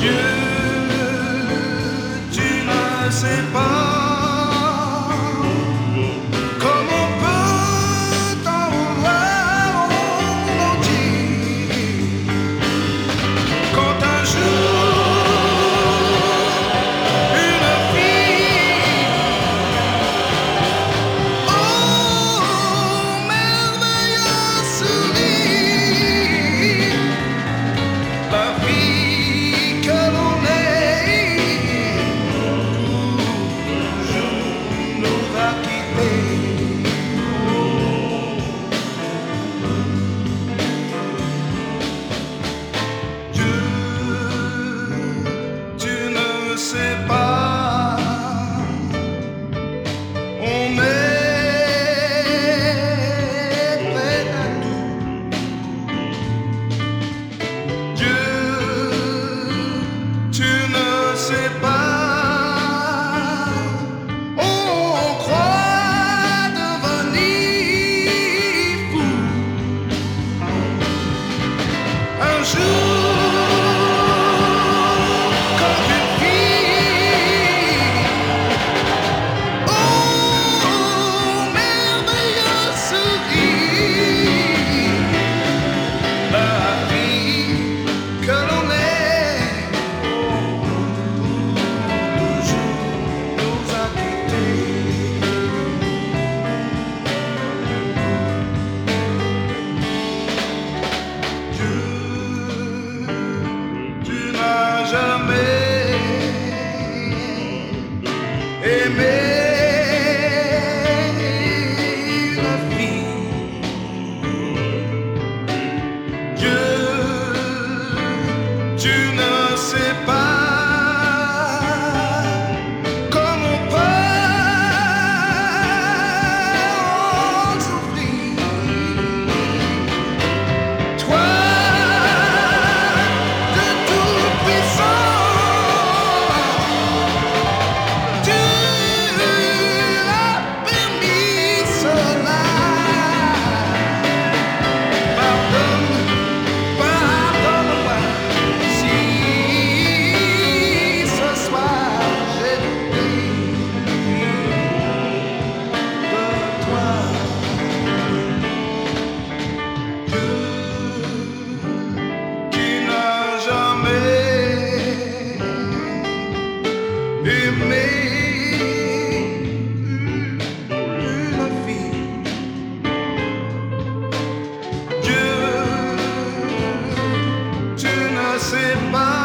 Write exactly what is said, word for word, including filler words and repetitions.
Dieu, tu ne sais pas comment peut t'en vouloir au Dieu quand un jour une fille, oh merveilleux sourire, la fille que l'on est, toujours nous a quittés. Dieu, tu ne sais pas, on est prêt à tout. Dieu, tu ne sais pas, on croit devenir fou un jour quand une fille, oh merveilleux sourire, la fille que l'on est, toujours nous a quittés. Dieu, tu n'as jamais aimé la fille. Dieu, tu ne sais pas comme on peut en souffrir. Toi, de tout puissant, tu as permis cela. Pardonne, pardonne-moi si ce soir j'ai douté de toi. Dieu, qui n'a jamais aimé une fille. Dieu, tu ne sais pas